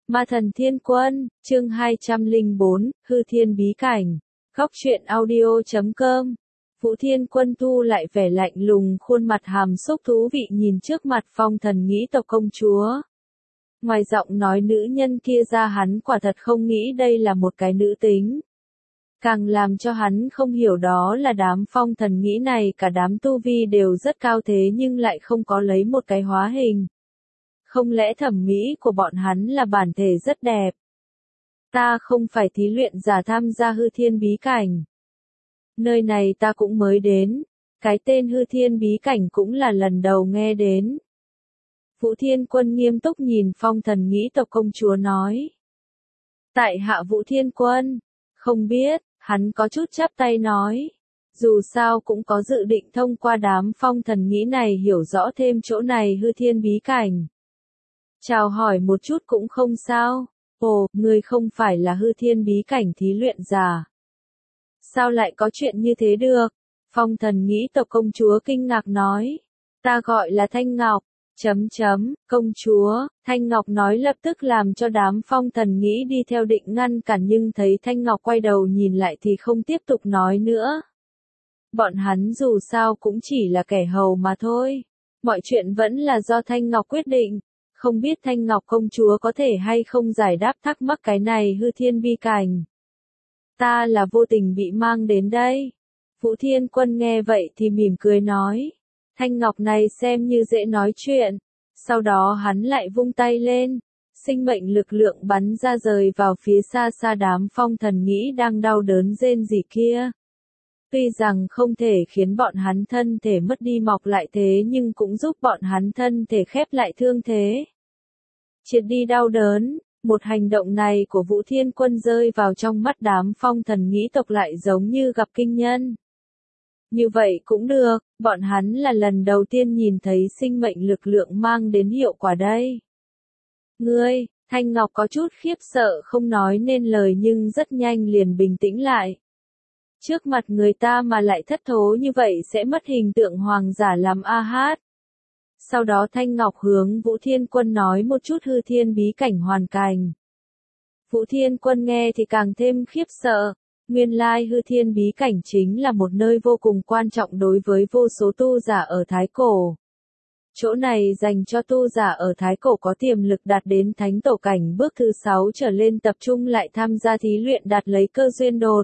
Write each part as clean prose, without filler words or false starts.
Ma Thần Thiên Quân, chương 204, Hư Thiên Bí Cảnh. Góc truyện audio.com. Vũ Thiên Quân thu lại vẻ lạnh lùng, khuôn mặt hàm xúc thú vị nhìn trước mặt Phong Thần Nghĩ tộc công chúa. Ngoài giọng nói nữ nhân kia ra, hắn quả thật không nghĩ đây là một cái nữ tính. Càng làm cho hắn không hiểu đó là đám Phong Thần Nghĩ này cả đám tu vi đều rất cao thế nhưng lại không có lấy một cái hóa hình. Không lẽ thẩm mỹ của bọn hắn là bản thể rất đẹp? Ta không phải thí luyện giả tham gia Hư Thiên Bí Cảnh. Nơi này ta cũng mới đến, cái tên Hư Thiên Bí Cảnh cũng là lần đầu nghe đến. Vũ Thiên Quân nghiêm túc nhìn Phong Thần Nghĩ tộc công chúa nói. Tại hạ Vũ Thiên Quân, không biết, hắn có chút chắp tay nói. Dù sao cũng có dự định thông qua đám Phong Thần Nghĩ này hiểu rõ thêm chỗ này Hư Thiên Bí Cảnh. Chào hỏi một chút cũng không sao. Ồ, ngươi không phải là Hư Thiên Bí Cảnh thí luyện giả. Sao lại có chuyện như thế được? Phong Thần Nghĩ tộc công chúa kinh ngạc nói. Ta gọi là Thanh Ngọc. Công chúa, Thanh Ngọc nói lập tức làm cho đám Phong Thần Nghĩ đi theo định ngăn cản, nhưng thấy Thanh Ngọc quay đầu nhìn lại thì không tiếp tục nói nữa. Bọn hắn dù sao cũng chỉ là kẻ hầu mà thôi. Mọi chuyện vẫn là do Thanh Ngọc quyết định. Không biết Thanh Ngọc công chúa có thể hay không giải đáp thắc mắc cái này Hư Thiên Bí Cảnh. Ta là vô tình bị mang đến đây. Vũ Thiên Quân nghe vậy thì mỉm cười nói. Thanh Ngọc này xem như dễ nói chuyện. Sau đó hắn lại vung tay lên. Sinh mệnh lực lượng bắn ra rời vào phía xa xa đám Phong Thần Nghĩ đang đau đớn rên rỉ kia. Tuy rằng không thể khiến bọn hắn thân thể mất đi mọc lại thế nhưng cũng giúp bọn hắn thân thể khép lại thương thế. Triệt đi đau đớn, một hành động này của Vũ Thiên Quân rơi vào trong mắt đám Phong Thần Nghĩ tộc lại giống như gặp kinh nhân. Như vậy cũng được, bọn hắn là lần đầu tiên nhìn thấy sinh mệnh lực lượng mang đến hiệu quả đây. Ngươi, Thanh Ngọc có chút khiếp sợ không nói nên lời nhưng rất nhanh liền bình tĩnh lại. Trước mặt người ta mà lại thất thố như vậy sẽ mất hình tượng hoàng giả làm a hát. Sau đó Thanh Ngọc hướng Vũ Thiên Quân nói một chút Hư Thiên Bí Cảnh hoàn cảnh. Vũ Thiên Quân nghe thì càng thêm khiếp sợ. Nguyên lai Hư Thiên Bí Cảnh chính là một nơi vô cùng quan trọng đối với vô số tu giả ở Thái Cổ. Chỗ này dành cho tu giả ở Thái Cổ có tiềm lực đạt đến thánh tổ cảnh bước thứ 6 trở lên tập trung lại tham gia thí luyện đạt lấy cơ duyên đột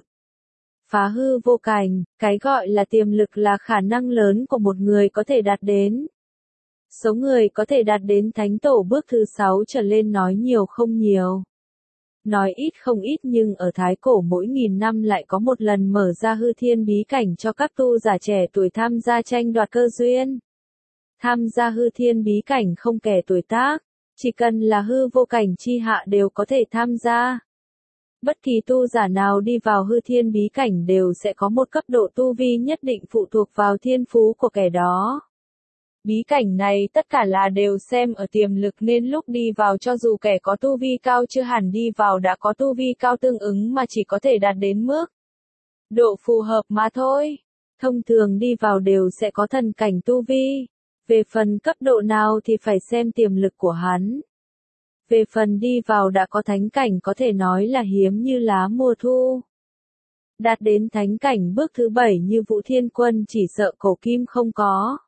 phá hư vô cảnh. Cái gọi là tiềm lực là khả năng lớn của một người có thể đạt đến. Số người có thể đạt đến thánh tổ bước thứ 6 trở lên nói nhiều không nhiều. Nói ít không ít nhưng ở Thái Cổ mỗi 1000 năm lại có một lần mở ra Hư Thiên Bí Cảnh cho các tu giả trẻ tuổi tham gia tranh đoạt cơ duyên. Tham gia Hư Thiên Bí Cảnh không kể tuổi tác, chỉ cần là hư vô cảnh chi hạ đều có thể tham gia. Bất kỳ tu giả nào đi vào Hư Thiên Bí Cảnh đều sẽ có một cấp độ tu vi nhất định phụ thuộc vào thiên phú của kẻ đó. Bí cảnh này tất cả là đều xem ở tiềm lực nên lúc đi vào cho dù kẻ có tu vi cao chưa hẳn đi vào đã có tu vi cao tương ứng mà chỉ có thể đạt đến mức độ phù hợp mà thôi. Thông thường đi vào đều sẽ có thần cảnh tu vi. Về phần cấp độ nào thì phải xem tiềm lực của hắn. Về phần đi vào đã có thánh cảnh có thể nói là hiếm như lá mùa thu. Đạt đến thánh cảnh bước thứ 7 như Vũ Thiên Quân chỉ sợ cổ kim không có.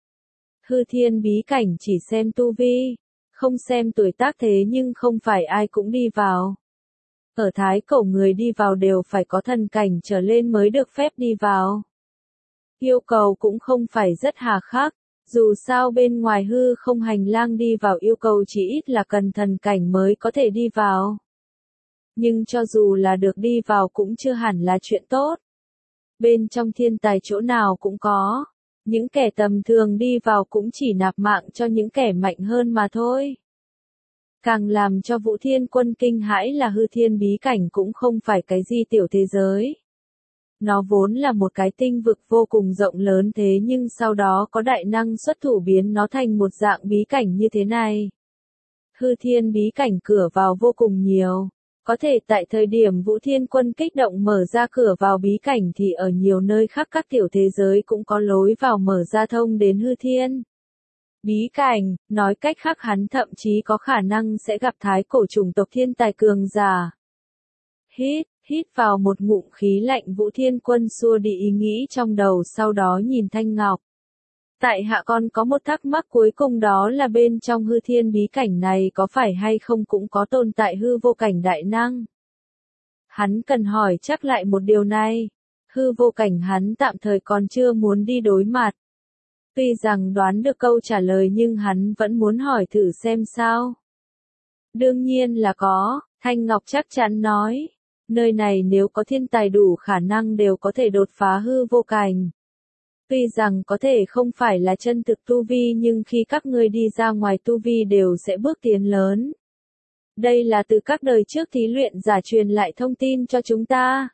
Hư Thiên Bí Cảnh chỉ xem tu vi, không xem tuổi tác thế nhưng không phải ai cũng đi vào. Ở Thái Cổ người đi vào đều phải có thần cảnh trở lên mới được phép đi vào. Yêu cầu cũng không phải rất hà khắc, dù sao bên ngoài hư không hành lang đi vào yêu cầu chỉ ít là cần thần cảnh mới có thể đi vào. Nhưng cho dù là được đi vào cũng chưa hẳn là chuyện tốt. Bên trong thiên tài chỗ nào cũng có. Những kẻ tầm thường đi vào cũng chỉ nạp mạng cho những kẻ mạnh hơn mà thôi. Càng làm cho Vũ Thiên Quân kinh hãi là Hư Thiên Bí Cảnh cũng không phải cái gì tiểu thế giới. Nó vốn là một cái tinh vực vô cùng rộng lớn thế nhưng sau đó có đại năng xuất thủ biến nó thành một dạng bí cảnh như thế này. Hư Thiên Bí Cảnh cửa vào vô cùng nhiều. Có thể tại thời điểm Vũ Thiên Quân kích động mở ra cửa vào bí cảnh thì ở nhiều nơi khác các tiểu thế giới cũng có lối vào mở ra thông đến Hư Thiên bí cảnh, nói cách khác hắn thậm chí có khả năng sẽ gặp thái cổ chủng tộc thiên tài cường giả. Hít vào một ngụm khí lạnh, Vũ Thiên Quân xua đi ý nghĩ trong đầu, sau đó nhìn Thanh Ngọc. Tại hạ còn có một thắc mắc cuối cùng, đó là bên trong hư thiên bí cảnh này có phải hay không cũng có tồn tại hư vô cảnh đại năng? Hắn cần hỏi chắc lại một điều này. Hư vô cảnh hắn tạm thời còn chưa muốn đi đối mặt. Tuy rằng đoán được câu trả lời nhưng hắn vẫn muốn hỏi thử xem sao. Đương nhiên là có, Thanh Ngọc chắc chắn nói. Nơi này nếu có thiên tài đủ khả năng đều có thể đột phá hư vô cảnh. Tuy rằng có thể không phải là chân thực tu vi nhưng khi các ngươi đi ra ngoài tu vi đều sẽ bước tiến lớn. Đây là từ các đời trước thí luyện giả truyền lại thông tin cho chúng ta.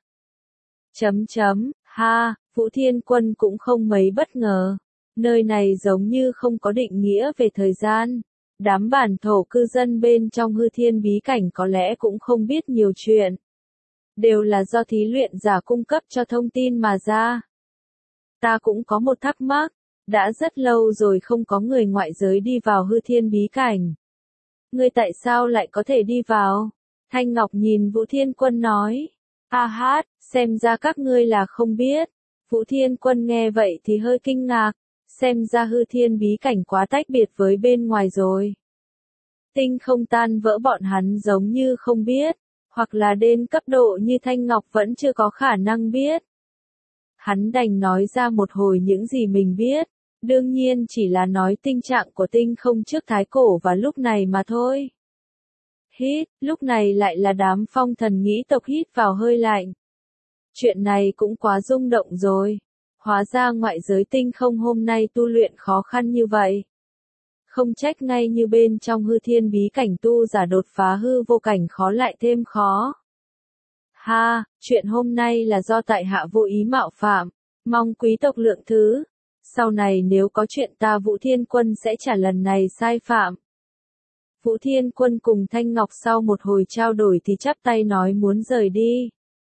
Vũ Thiên Quân cũng không mấy bất ngờ. Nơi này giống như không có định nghĩa về thời gian. Đám bản thổ cư dân bên trong hư thiên bí cảnh có lẽ cũng không biết nhiều chuyện. Đều là do thí luyện giả cung cấp cho thông tin mà ra. Ta cũng có một thắc mắc, đã rất lâu rồi không có người ngoại giới đi vào hư thiên bí cảnh. Ngươi tại sao lại có thể đi vào? Thanh Ngọc nhìn Vũ Thiên Quân nói. Xem ra các ngươi là không biết. Vũ Thiên Quân nghe vậy thì hơi kinh ngạc, xem ra hư thiên bí cảnh quá tách biệt với bên ngoài rồi. Tinh không tan vỡ bọn hắn giống như không biết, hoặc là đến cấp độ như Thanh Ngọc vẫn chưa có khả năng biết. Hắn đành nói ra một hồi những gì mình biết, đương nhiên chỉ là nói tình trạng của tinh không trước thái cổ và lúc này mà thôi. Lúc này lại là đám phong thần nghĩ tộc hít vào hơi lạnh. Chuyện này cũng quá rung động rồi. Hóa ra ngoại giới tinh không hôm nay tu luyện khó khăn như vậy. Không trách ngay như bên trong hư thiên bí cảnh tu giả đột phá hư vô cảnh khó lại thêm khó. Chuyện hôm nay là do tại hạ vô ý mạo phạm, mong quý tộc lượng thứ. Sau này nếu có chuyện ta Vũ Thiên Quân sẽ trả lần này sai phạm. Vũ Thiên Quân cùng Thanh Ngọc sau một hồi trao đổi thì chắp tay nói muốn rời đi.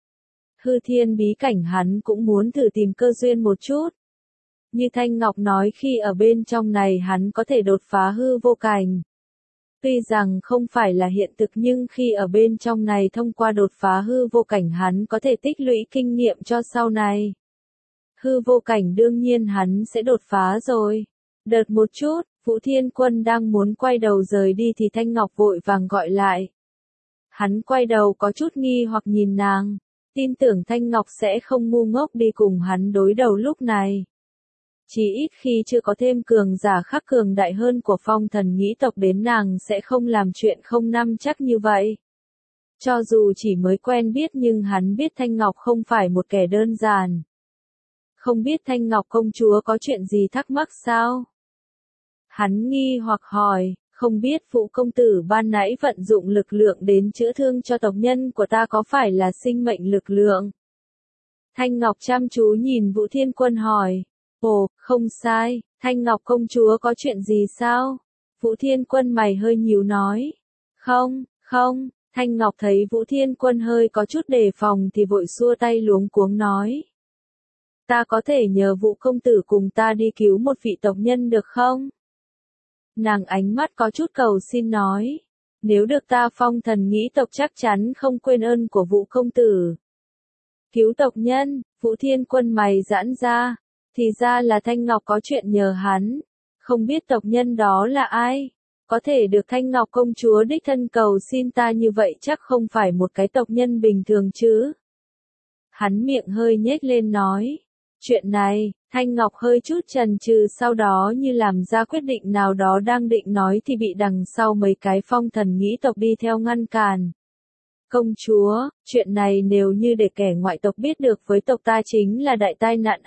Hư thiên bí cảnh hắn cũng muốn thử tìm cơ duyên một chút. Như Thanh Ngọc nói khi ở bên trong này hắn có thể đột phá hư vô cảnh. Tuy rằng không phải là hiện thực nhưng khi ở bên trong này thông qua đột phá hư vô cảnh hắn có thể tích lũy kinh nghiệm cho sau này. Hư vô cảnh đương nhiên hắn sẽ đột phá rồi. Đợt một chút, Vũ Thiên Quân đang muốn quay đầu rời đi thì Thanh Ngọc vội vàng gọi lại. Hắn quay đầu có chút nghi hoặc nhìn nàng, tin tưởng Thanh Ngọc sẽ không ngu ngốc đi cùng hắn đối đầu lúc này. Chỉ ít khi chưa có thêm cường giả khác cường đại hơn của phong thần nghĩ tộc đến nàng sẽ không làm chuyện không nắm chắc như vậy. Cho dù chỉ mới quen biết nhưng hắn biết Thanh Ngọc không phải một kẻ đơn giản. Không biết Thanh Ngọc công chúa có chuyện gì thắc mắc sao? Hắn nghi hoặc hỏi, không biết Vũ công tử ban nãy vận dụng lực lượng đến chữa thương cho tộc nhân của ta có phải là sinh mệnh lực lượng? Thanh Ngọc chăm chú nhìn Vũ Thiên Quân hỏi. Ồ, không sai, Thanh Ngọc công chúa có chuyện gì sao? Vũ Thiên Quân mày hơi nhíu nói. Không, Thanh Ngọc thấy Vũ Thiên Quân hơi có chút đề phòng thì vội xua tay luống cuống nói. Ta có thể nhờ Vũ công tử cùng ta đi cứu một vị tộc nhân được không? Nàng ánh mắt có chút cầu xin nói. Nếu được ta phong thần nghĩ tộc chắc chắn không quên ơn của Vũ công tử. Cứu tộc nhân, Vũ Thiên Quân mày giãn ra. Thì ra là Thanh Ngọc có chuyện nhờ hắn. Không biết tộc nhân đó là ai? Có thể được Thanh Ngọc công chúa đích thân cầu xin ta như vậy chắc không phải một cái tộc nhân bình thường chứ. Hắn miệng hơi nhếch lên nói. Chuyện này, Thanh Ngọc hơi chút chần chừ sau đó như làm ra quyết định nào đó đang định nói thì bị đằng sau mấy cái phong thần nghĩ tộc đi theo ngăn cản. Công chúa, chuyện này nếu như để kẻ ngoại tộc biết được với tộc ta chính là đại tai nạn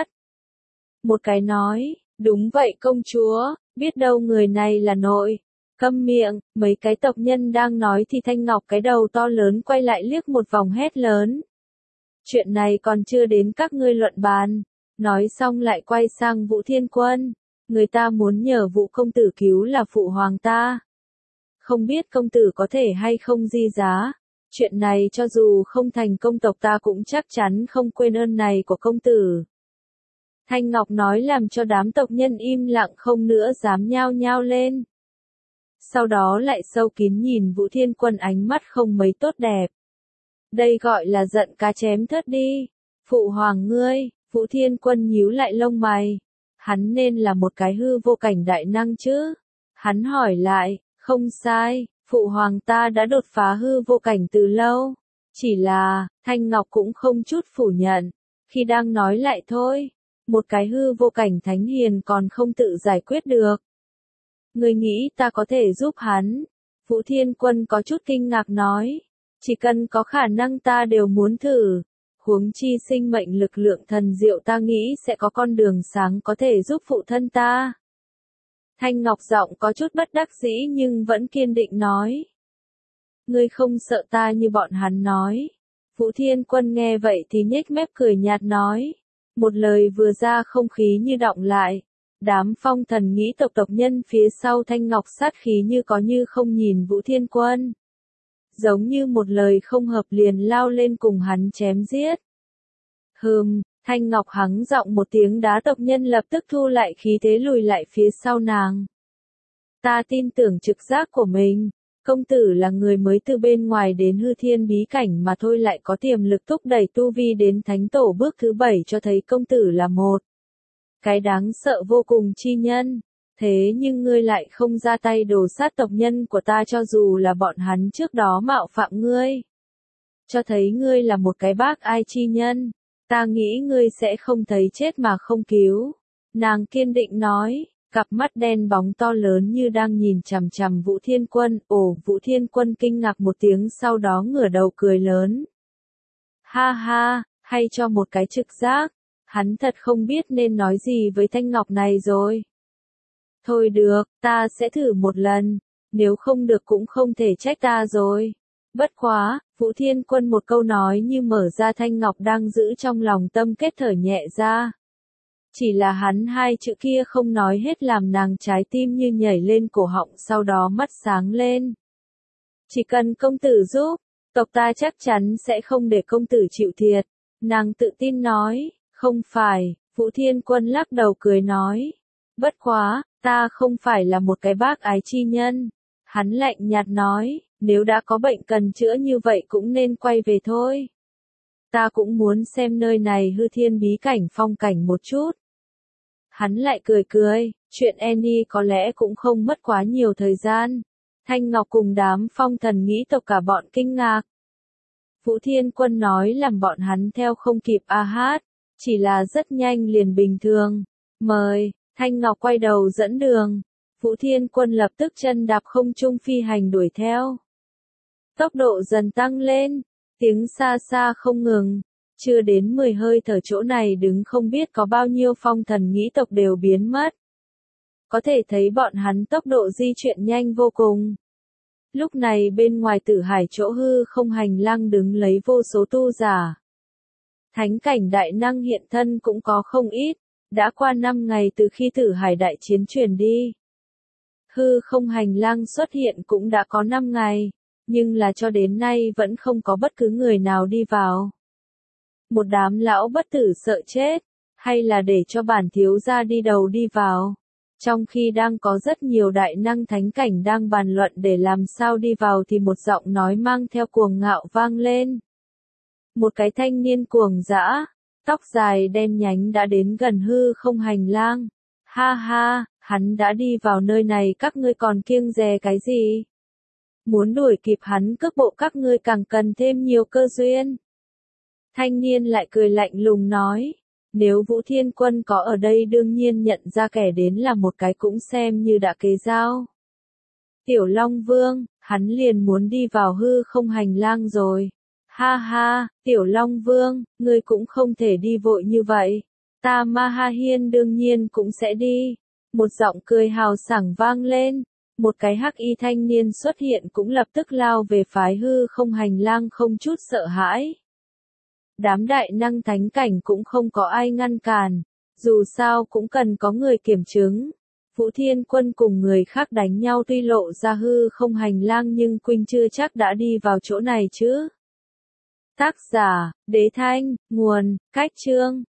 Một cái nói, đúng vậy công chúa, biết đâu người này là nội. Câm miệng, mấy cái tộc nhân đang nói thì Thanh Ngọc cái đầu to lớn quay lại liếc một vòng hét lớn. Chuyện này còn chưa đến các ngươi luận bàn. Nói xong lại quay sang Vũ Thiên Quân. Người ta muốn nhờ Vũ công tử cứu là phụ hoàng ta. Không biết công tử có thể hay không di giá. Chuyện này cho dù không thành công tộc ta cũng chắc chắn không quên ơn này của công tử. Thanh Ngọc nói làm cho đám tộc nhân im lặng không nữa dám nhao nhao lên. Sau đó lại sâu kín nhìn Vũ Thiên Quân ánh mắt không mấy tốt đẹp. Đây gọi là giận cá chém thớt đi. Phụ hoàng ngươi, Vũ Thiên Quân nhíu lại lông mày. Hắn nên là một cái hư vô cảnh đại năng chứ. Hắn hỏi lại, không sai, phụ hoàng ta đã đột phá hư vô cảnh từ lâu. Chỉ là, Thanh Ngọc cũng không chút phủ nhận. Khi đang nói lại thôi, một cái hư vô cảnh thánh hiền còn không tự giải quyết được. Ngươi nghĩ ta có thể giúp hắn? Vũ Thiên Quân có chút kinh ngạc nói. Chỉ cần có khả năng ta đều muốn thử. Huống chi sinh mệnh lực lượng thần diệu ta nghĩ sẽ có con đường sáng có thể giúp phụ thân ta. Thanh Ngọc giọng có chút bất đắc dĩ nhưng vẫn kiên định nói. Ngươi không sợ ta như bọn hắn nói. Vũ Thiên Quân nghe vậy thì nhếch mép cười nhạt nói. Một lời vừa ra không khí như đọng lại. Đám phong thần nghĩ tộc nhân phía sau Thanh Ngọc sát khí như có như không nhìn Vũ Thiên Quân. Giống như một lời không hợp liền lao lên cùng hắn chém giết. Thanh Ngọc hắng giọng một tiếng đá tộc nhân lập tức thu lại khí thế lùi lại phía sau nàng. Ta tin tưởng trực giác của mình. Công tử là người mới từ bên ngoài đến hư thiên bí cảnh mà thôi lại có tiềm lực thúc đẩy tu vi đến thánh tổ bước thứ 7 cho thấy công tử là một cái đáng sợ vô cùng chi nhân. Thế nhưng ngươi lại không ra tay đồ sát tộc nhân của ta cho dù là bọn hắn trước đó mạo phạm ngươi. Cho thấy ngươi là một cái bác ai chi nhân. Ta nghĩ ngươi sẽ không thấy chết mà không cứu. Nàng kiên định nói. Cặp mắt đen bóng to lớn như đang nhìn chằm chằm Vũ Thiên Quân. Vũ Thiên Quân kinh ngạc một tiếng sau đó ngửa đầu cười lớn. Ha ha, hay cho một cái trực giác. Hắn thật không biết nên nói gì với Thanh Ngọc này rồi. Thôi được, ta sẽ thử một lần. Nếu không được cũng không thể trách ta rồi. Bất quá, Vũ Thiên Quân một câu nói như mở ra Thanh Ngọc đang giữ trong lòng tâm kết thở nhẹ ra. Chỉ là hắn hai chữ kia không nói hết làm nàng trái tim như nhảy lên cổ họng sau đó mắt sáng lên. Chỉ cần công tử giúp, tộc ta chắc chắn sẽ không để công tử chịu thiệt. Nàng tự tin nói, không phải, Vũ Thiên Quân lắc đầu cười nói. Bất quá, ta không phải là một cái bác ái chi nhân. Hắn lạnh nhạt nói, nếu đã có bệnh cần chữa như vậy cũng nên quay về thôi. Ta cũng muốn xem nơi này hư thiên bí cảnh phong cảnh một chút. Hắn lại cười cười, chuyện Annie có lẽ cũng không mất quá nhiều thời gian. Thanh Ngọc cùng đám phong thần nghĩ tộc cả bọn kinh ngạc. Vũ Thiên Quân nói làm bọn hắn theo không kịp hát, chỉ là rất nhanh liền bình thường. Mời, Thanh Ngọc quay đầu dẫn đường. Vũ Thiên Quân lập tức chân đạp không trung phi hành đuổi theo. Tốc độ dần tăng lên, tiếng xa xa không ngừng. Chưa đến 10 hơi thở chỗ này đứng không biết có bao nhiêu phong thần nghĩ tộc đều biến mất. Có thể thấy bọn hắn tốc độ di chuyển nhanh vô cùng. Lúc này bên ngoài Tử Hải chỗ hư không hành lang đứng lấy vô số tu giả. Thánh cảnh đại năng hiện thân cũng có không ít, đã qua 5 ngày từ khi Tử Hải đại chiến truyền đi. Hư không hành lang xuất hiện cũng đã có 5 ngày, nhưng là cho đến nay vẫn không có bất cứ người nào đi vào. Một đám lão bất tử sợ chết, hay là để cho bản thiếu gia đi đầu đi vào. Trong khi đang có rất nhiều đại năng thánh cảnh đang bàn luận để làm sao đi vào thì một giọng nói mang theo cuồng ngạo vang lên. Một cái thanh niên cuồng dã, tóc dài đen nhánh đã đến gần hư không hành lang. Ha ha, hắn đã đi vào nơi này các ngươi còn kiêng dè cái gì? Muốn đuổi kịp hắn cước bộ các ngươi càng cần thêm nhiều cơ duyên. Thanh niên lại cười lạnh lùng nói, nếu Vũ Thiên Quân có ở đây đương nhiên nhận ra kẻ đến là một cái cũng xem như đã kế giao. Tiểu Long Vương, hắn liền muốn đi vào hư không hành lang rồi. Ha ha, Tiểu Long Vương, ngươi cũng không thể đi vội như vậy. Ta Ma Ha Hiên đương nhiên cũng sẽ đi. Một giọng cười hào sảng vang lên. Một cái hắc y thanh niên xuất hiện cũng lập tức lao về phái hư không hành lang không chút sợ hãi. Đám đại năng thánh cảnh cũng không có ai ngăn cản, dù sao cũng cần có người kiểm chứng. Vũ Thiên Quân cùng người khác đánh nhau tuy lộ ra hư không hành lang nhưng Quynh chưa chắc đã đi vào chỗ này chứ. Tác giả, Đế Thanh, nguồn, Cách Chương.